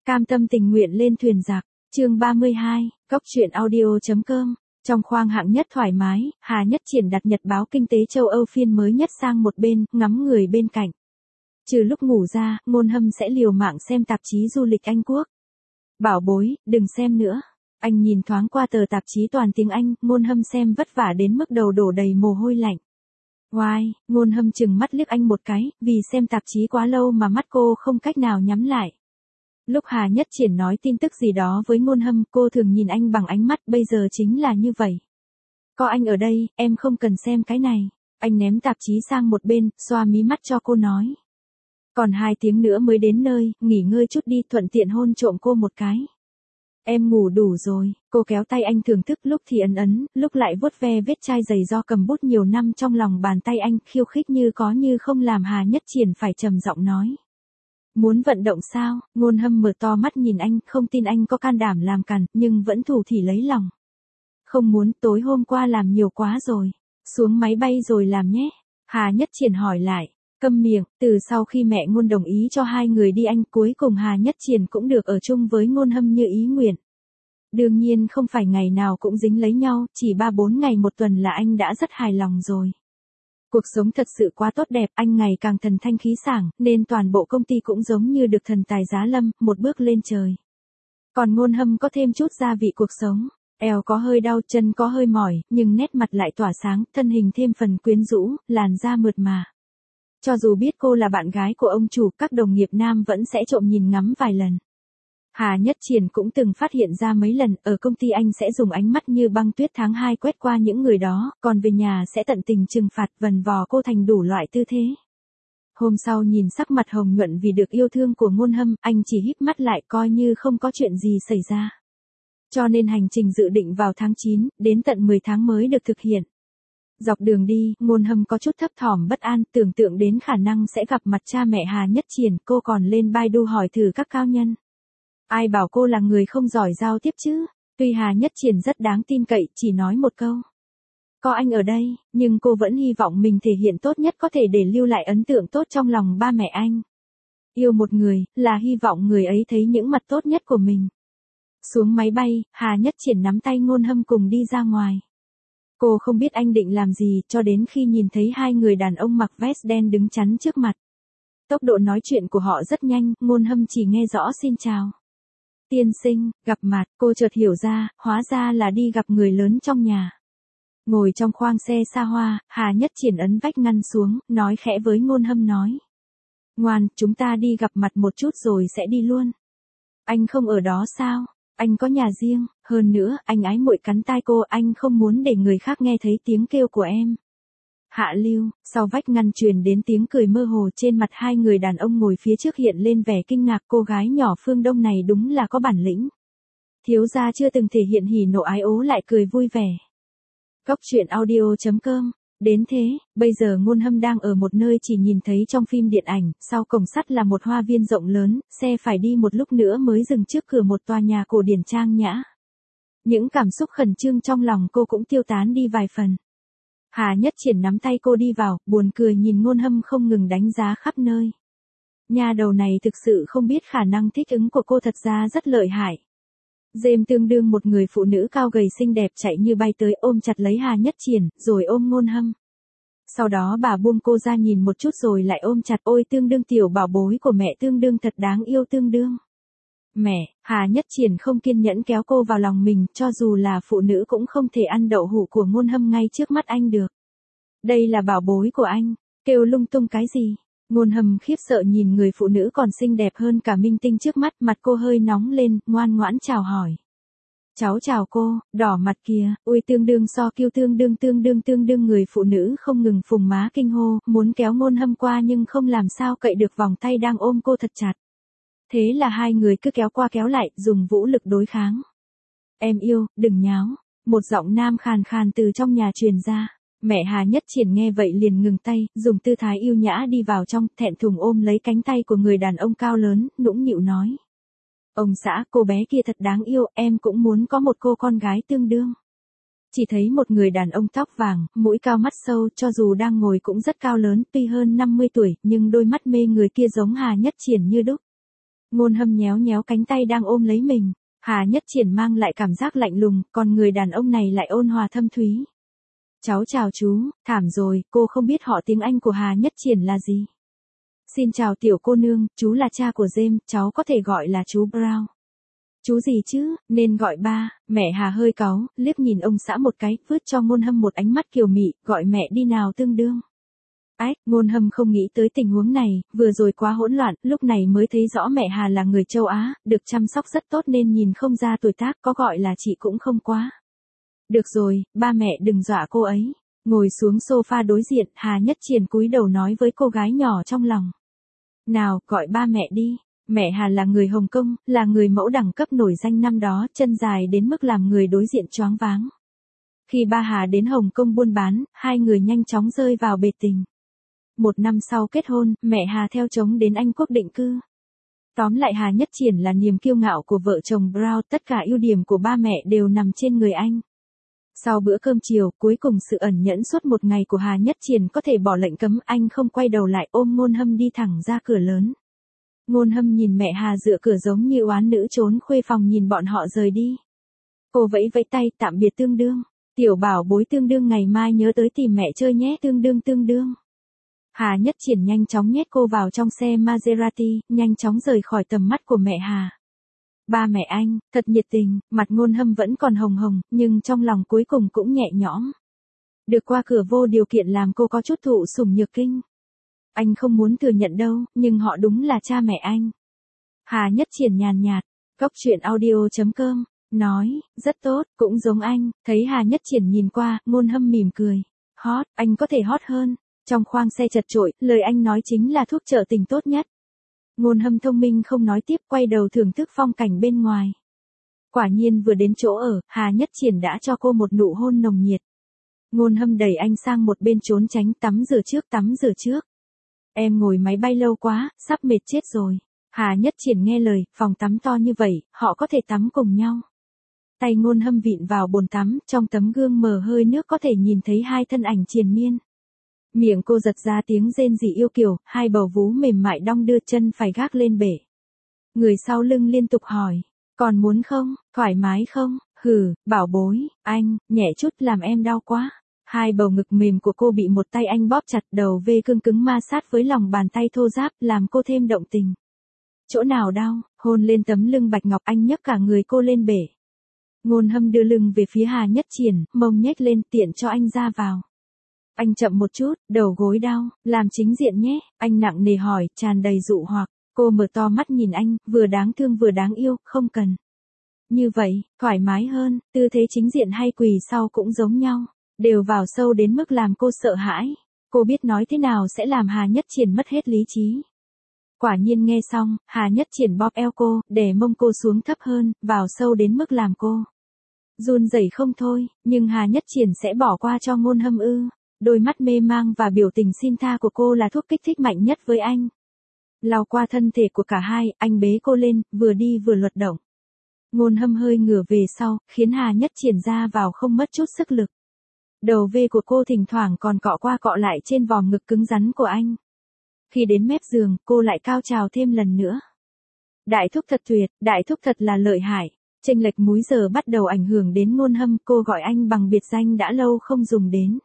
Cam tâm tình nguyện lên thuyền giặc, chương 32, Cốc truyện audio.com. Trong khoang hạng nhất thoải mái, Hà Nhất Triển đặt nhật báo kinh tế châu Âu phiên mới nhất sang một bên, ngắm người bên cạnh. Trừ lúc ngủ ra, Ngôn Hâm sẽ liều mạng xem tạp chí du lịch Anh Quốc. Bảo bối, đừng xem nữa. Anh nhìn thoáng qua tờ tạp chí toàn tiếng Anh, Ngôn Hâm xem vất vả đến mức đầu đổ đầy mồ hôi lạnh. Oai, Ngôn Hâm chừng mắt liếc anh một cái, vì xem tạp chí quá lâu mà mắt cô không cách nào nhắm lại. Lúc Hà Nhất Triển nói tin tức gì đó với Ngôn Hâm, cô thường nhìn anh bằng ánh mắt, bây giờ chính là như vậy. Có anh ở đây, em không cần xem cái này. Anh ném tạp chí sang một bên, xoa mí mắt cho cô nói. Còn 2 tiếng nữa mới đến nơi, nghỉ ngơi chút đi, thuận tiện hôn trộm cô một cái. Em ngủ đủ rồi, cô kéo tay anh thưởng thức, lúc thì ấn, lúc lại vuốt ve vết chai giày do cầm bút nhiều năm trong lòng bàn tay anh, khiêu khích như có như không làm Hà Nhất Triển phải trầm giọng nói. Muốn vận động sao? Ngôn Hâm mở to mắt nhìn anh, không tin anh có can đảm làm càn, nhưng vẫn thủ thỉ lấy lòng. Không muốn, tối hôm qua làm nhiều quá rồi. Xuống máy bay rồi làm nhé. Hà Nhất Triển hỏi lại. Câm miệng, từ sau khi mẹ Ngôn đồng ý cho 2 người đi Anh, cuối cùng Hà Nhất Triển cũng được ở chung với Ngôn Hâm như ý nguyện. Đương nhiên không phải ngày nào cũng dính lấy nhau, chỉ 3-4 ngày một tuần là anh đã rất hài lòng rồi. Cuộc sống thật sự quá tốt đẹp, anh ngày càng thần thanh khí sảng, nên toàn bộ công ty cũng giống như được thần tài giá lâm, một bước lên trời. Còn Ngôn Hâm có thêm chút gia vị cuộc sống, eo có hơi đau, chân có hơi mỏi, nhưng nét mặt lại tỏa sáng, thân hình thêm phần quyến rũ, làn da mượt mà. Cho dù biết cô là bạn gái của ông chủ, các đồng nghiệp nam vẫn sẽ trộm nhìn ngắm vài lần. Hà Nhất Triển cũng từng phát hiện ra mấy lần, ở công ty anh sẽ dùng ánh mắt như băng tuyết tháng 2 quét qua những người đó, còn về nhà sẽ tận tình trừng phạt, vần vò cô thành đủ loại tư thế. Hôm sau nhìn sắc mặt hồng nhuận vì được yêu thương của Ngôn Hâm, anh chỉ híp mắt lại coi như không có chuyện gì xảy ra. Cho nên hành trình dự định vào tháng 9, đến tận 10 tháng mới được thực hiện. Dọc đường đi, Ngôn Hâm có chút thấp thỏm bất an, tưởng tượng đến khả năng sẽ gặp mặt cha mẹ Hà Nhất Triển, cô còn lên Baidu hỏi thử các cao nhân. Ai bảo cô là người không giỏi giao tiếp chứ? Tuy Hà Nhất Triển rất đáng tin cậy, chỉ nói một câu. Có anh ở đây, nhưng cô vẫn hy vọng mình thể hiện tốt nhất có thể để lưu lại ấn tượng tốt trong lòng ba mẹ anh. Yêu một người, là hy vọng người ấy thấy những mặt tốt nhất của mình. Xuống máy bay, Hà Nhất Triển nắm tay Ngôn Hâm cùng đi ra ngoài. Cô không biết anh định làm gì, cho đến khi nhìn thấy 2 người đàn ông mặc vest đen đứng chắn trước mặt. Tốc độ nói chuyện của họ rất nhanh, Ngôn Hâm chỉ nghe rõ xin chào. Tiên sinh, gặp mặt, cô chợt hiểu ra, hóa ra là đi gặp người lớn trong nhà. Ngồi trong khoang xe xa hoa, Hà Nhất Triển ấn vách ngăn xuống, nói khẽ với Ngôn Hâm nói. Ngoan, chúng ta đi gặp mặt một chút rồi sẽ đi luôn. Anh không ở đó sao? Anh có nhà riêng, hơn nữa, anh ái muội cắn tai cô, anh không muốn để người khác nghe thấy tiếng kêu của em. Hạ lưu, sau vách ngăn truyền đến tiếng cười mơ hồ, trên mặt 2 người đàn ông ngồi phía trước hiện lên vẻ kinh ngạc, cô gái nhỏ phương Đông này đúng là có bản lĩnh. Thiếu gia chưa từng thể hiện hỉ nộ ái ố lại cười vui vẻ. Cốc truyện audio.com. Đến thế, bây giờ Ngôn Hâm đang ở một nơi chỉ nhìn thấy trong phim điện ảnh, sau cổng sắt là một hoa viên rộng lớn, xe phải đi một lúc nữa mới dừng trước cửa một tòa nhà cổ điển trang nhã. Những cảm xúc khẩn trương trong lòng cô cũng tiêu tán đi vài phần. Hà Nhất Triển nắm tay cô đi vào, buồn cười nhìn Ngôn Hâm không ngừng đánh giá khắp nơi. Nhà đầu này thực sự không biết khả năng thích ứng của cô thật ra rất lợi hại. Dêm tương đương một người phụ nữ cao gầy xinh đẹp chạy như bay tới ôm chặt lấy Hà Nhất Triển, rồi ôm Ngôn Hâm. Sau đó bà buông cô ra nhìn một chút rồi lại ôm chặt, ôi tương đương tiểu bảo bối của mẹ tương đương thật đáng yêu tương đương. Mẹ, Hà Nhất Triển không kiên nhẫn kéo cô vào lòng mình, cho dù là phụ nữ cũng không thể ăn đậu hũ của Ngôn Hâm ngay trước mắt anh được. Đây là bảo bối của anh, kêu lung tung cái gì? Ngôn Hâm khiếp sợ nhìn người phụ nữ còn xinh đẹp hơn cả minh tinh trước mắt, mặt cô hơi nóng lên, ngoan ngoãn chào hỏi. Cháu chào cô, đỏ mặt kìa, ui tương đương so kiêu tương đương người phụ nữ không ngừng phùng má kinh hô, muốn kéo Ngôn Hâm qua nhưng không làm sao cậy được vòng tay đang ôm cô thật chặt. Thế là 2 người cứ kéo qua kéo lại, dùng vũ lực đối kháng. Em yêu, đừng nháo, một giọng nam khàn khàn từ trong nhà truyền ra. Mẹ Hà Nhất Triển nghe vậy liền ngừng tay, dùng tư thái yêu nhã đi vào trong, thẹn thùng ôm lấy cánh tay của người đàn ông cao lớn, nũng nịu nói. Ông xã, cô bé kia thật đáng yêu, em cũng muốn có một cô con gái tương đương. Chỉ thấy một người đàn ông tóc vàng, mũi cao mắt sâu, cho dù đang ngồi cũng rất cao lớn, tuy hơn 50 tuổi, nhưng đôi mắt mê người kia giống Hà Nhất Triển như đúc. Ngôn Hâm nhéo nhéo cánh tay đang ôm lấy mình. Hà Nhất Triển mang lại cảm giác lạnh lùng, còn người đàn ông này lại ôn hòa thâm thúy. Cháu chào chú, thảm rồi, cô không biết họ tiếng Anh của Hà Nhất Triển là gì. Xin chào tiểu cô nương, chú là cha của James, cháu có thể gọi là chú Brown. Chú gì chứ, nên gọi ba. Mẹ Hà hơi cáu, liếc nhìn ông xã một cái, vứt cho Ngôn Hâm một ánh mắt kiều mị, gọi mẹ đi nào tương đương. Ách, Ngôn Hâm không nghĩ tới tình huống này, vừa rồi quá hỗn loạn, lúc này mới thấy rõ mẹ Hà là người châu Á, được chăm sóc rất tốt nên nhìn không ra tuổi tác, có gọi là chị cũng không quá. Được rồi, ba mẹ đừng dọa cô ấy. Ngồi xuống sofa đối diện, Hà Nhất Triển cúi đầu nói với cô gái nhỏ trong lòng. Nào, gọi ba mẹ đi. Mẹ Hà là người Hồng Kông, là người mẫu đẳng cấp nổi danh năm đó, chân dài đến mức làm người đối diện choáng váng. Khi ba Hà đến Hồng Kông buôn bán, hai người nhanh chóng rơi vào bệt tình. 1 năm sau kết hôn, mẹ Hà theo chồng đến Anh Quốc định cư. Tóm lại Hà Nhất Triển là niềm kiêu ngạo của vợ chồng Brown, tất cả ưu điểm của ba mẹ đều nằm trên người anh. Sau bữa cơm chiều, cuối cùng sự ẩn nhẫn suốt một ngày của Hà Nhất Triển có thể bỏ lệnh cấm, anh không quay đầu lại ôm Ngôn Hâm đi thẳng ra cửa lớn. Ngôn Hâm nhìn mẹ Hà dựa cửa giống như oán nữ trốn khuê phòng nhìn bọn họ rời đi. Cô vẫy vẫy tay tạm biệt tương đương. Tiểu bảo bối tương đương ngày mai nhớ tới tìm mẹ chơi nhé tương đương. Hà Nhất Triển nhanh chóng nhét cô vào trong xe Maserati, nhanh chóng rời khỏi tầm mắt của mẹ Hà. Ba mẹ anh, thật nhiệt tình, mặt Ngôn Hâm vẫn còn hồng hồng, nhưng trong lòng cuối cùng cũng nhẹ nhõm. Được qua cửa vô điều kiện làm cô có chút thụ sủng nhược kinh. Anh không muốn thừa nhận đâu, nhưng họ đúng là cha mẹ anh. Hà Nhất Triển nhàn nhạt, Cóc truyện audio.com, nói, rất tốt, cũng giống anh, thấy Hà Nhất Triển nhìn qua, Ngôn Hâm mỉm cười. Hot, anh có thể hot hơn. Trong khoang xe chật chội, lời anh nói chính là thuốc trợ tình tốt nhất. Ngôn Hâm thông minh không nói tiếp, quay đầu thưởng thức phong cảnh bên ngoài. Quả nhiên vừa đến chỗ ở, Hà Nhất Triển đã cho cô một nụ hôn nồng nhiệt. Ngôn Hâm đẩy anh sang một bên trốn tránh, tắm rửa trước. Em ngồi máy bay lâu quá, sắp mệt chết rồi. Hà Nhất Triển nghe lời, phòng tắm to như vậy, họ có thể tắm cùng nhau. Tay Ngôn Hâm vịn vào bồn tắm, trong tấm gương mờ hơi nước có thể nhìn thấy hai thân ảnh triền miên. Miệng cô giật ra tiếng rên rỉ yêu kiều, hai bầu vú mềm mại đong đưa, chân phải gác lên bể. Người sau lưng liên tục hỏi, còn muốn không, thoải mái không, hừ, bảo bối, anh, nhẹ chút làm em đau quá. Hai bầu ngực mềm của cô bị một tay anh bóp chặt, đầu vê cương cứng ma sát với lòng bàn tay thô ráp, làm cô thêm động tình. Chỗ nào đau, hôn lên tấm lưng bạch ngọc, anh nhấc cả người cô lên bể. Ngôn Hâm đưa lưng về phía Hà Nhất Triển, mông nhếch lên tiện cho anh ra vào. Anh chậm một chút, đầu gối đau, làm chính diện nhé, anh nặng nề hỏi, tràn đầy dụ hoặc. Cô mở to mắt nhìn anh, vừa đáng thương vừa đáng yêu, không cần. Như vậy, thoải mái hơn, tư thế chính diện hay quỳ sau cũng giống nhau, đều vào sâu đến mức làm cô sợ hãi. Cô biết nói thế nào sẽ làm Hà Nhất Triển mất hết lý trí. Quả nhiên nghe xong, Hà Nhất Triển bóp eo cô, để mông cô xuống thấp hơn, vào sâu đến mức làm cô run rẩy không thôi, nhưng Hà Nhất Triển sẽ bỏ qua cho Ngôn Hâm ư? Đôi mắt mê mang và biểu tình xin tha của cô là thuốc kích thích mạnh nhất với anh. Lau qua thân thể của cả hai, anh bế cô lên, vừa đi vừa luật động. Ngôn Hâm hơi ngửa về sau, khiến Hà Nhất Triển ra vào không mất chút sức lực. Đầu V của cô thỉnh thoảng còn cọ qua cọ lại trên vòm ngực cứng rắn của anh. Khi đến mép giường, cô lại cao trào thêm lần nữa. Đại thúc thật tuyệt, đại thúc thật là lợi hại. Chênh lệch múi giờ bắt đầu ảnh hưởng đến Ngôn Hâm, cô gọi anh bằng biệt danh đã lâu không dùng đến.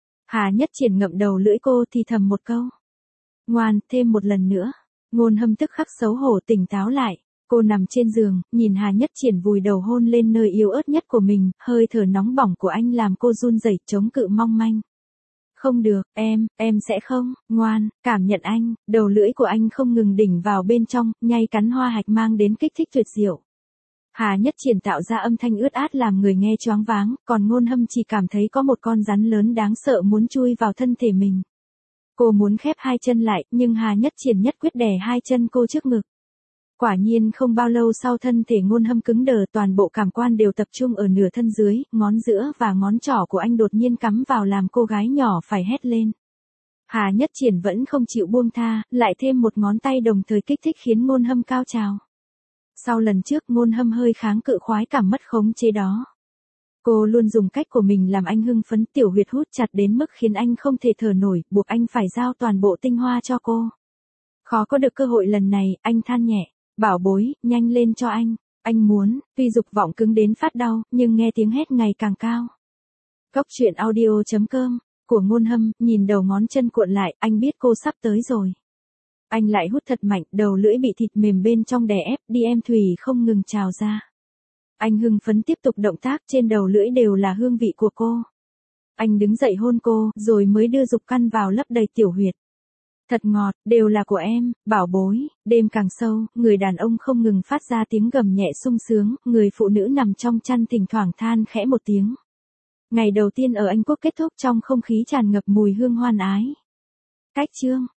Hà Nhất Triển ngậm đầu lưỡi cô thì thầm một câu. Ngoan, thêm một lần nữa. Ngôn Hâm tức khắc xấu hổ tỉnh táo lại. Cô nằm trên giường, nhìn Hà Nhất Triển vùi đầu hôn lên nơi yếu ớt nhất của mình, hơi thở nóng bỏng của anh làm cô run rẩy, chống cự mong manh. Không được, em sẽ không, ngoan, cảm nhận anh, đầu lưỡi của anh không ngừng đỉnh vào bên trong, nhai cắn hoa hạch mang đến kích thích tuyệt diệu. Hà Nhất Triển tạo ra âm thanh ướt át làm người nghe choáng váng, còn Ngôn Hâm chỉ cảm thấy có một con rắn lớn đáng sợ muốn chui vào thân thể mình. Cô muốn khép hai chân lại, nhưng Hà Nhất Triển nhất quyết đè hai chân cô trước ngực. Quả nhiên không bao lâu sau thân thể Ngôn Hâm cứng đờ, toàn bộ cảm quan đều tập trung ở nửa thân dưới, ngón giữa và ngón trỏ của anh đột nhiên cắm vào làm cô gái nhỏ phải hét lên. Hà Nhất Triển vẫn không chịu buông tha, lại thêm một ngón tay đồng thời kích thích khiến Ngôn Hâm cao trào. Sau lần trước Ngôn Hâm hơi kháng cự khoái cảm mất khống chế đó. Cô luôn dùng cách của mình làm anh hưng phấn, tiểu huyệt hút chặt đến mức khiến anh không thể thở nổi, buộc anh phải giao toàn bộ tinh hoa cho cô. Khó có được cơ hội lần này, anh than nhẹ. bảo bối, nhanh lên cho anh muốn, tuy dục vọng cứng đến phát đau, nhưng nghe tiếng hét ngày càng cao. Góc truyện audio.com, của Ngôn Hâm, nhìn đầu ngón chân cuộn lại, anh biết cô sắp tới rồi. Anh lại hút thật mạnh, đầu lưỡi bị thịt mềm bên trong đè ép, đi em thủy không ngừng trào ra. Anh hưng phấn tiếp tục động tác, trên đầu lưỡi đều là hương vị của cô. Anh đứng dậy hôn cô, rồi mới đưa dục căn vào lấp đầy tiểu huyệt. Thật ngọt, đều là của em, bảo bối. Đêm càng sâu, người đàn ông không ngừng phát ra tiếng gầm nhẹ sung sướng, người phụ nữ nằm trong chăn thỉnh thoảng than khẽ một tiếng. Ngày đầu tiên ở Anh Quốc kết thúc trong không khí tràn ngập mùi hương hoan ái. Cách chương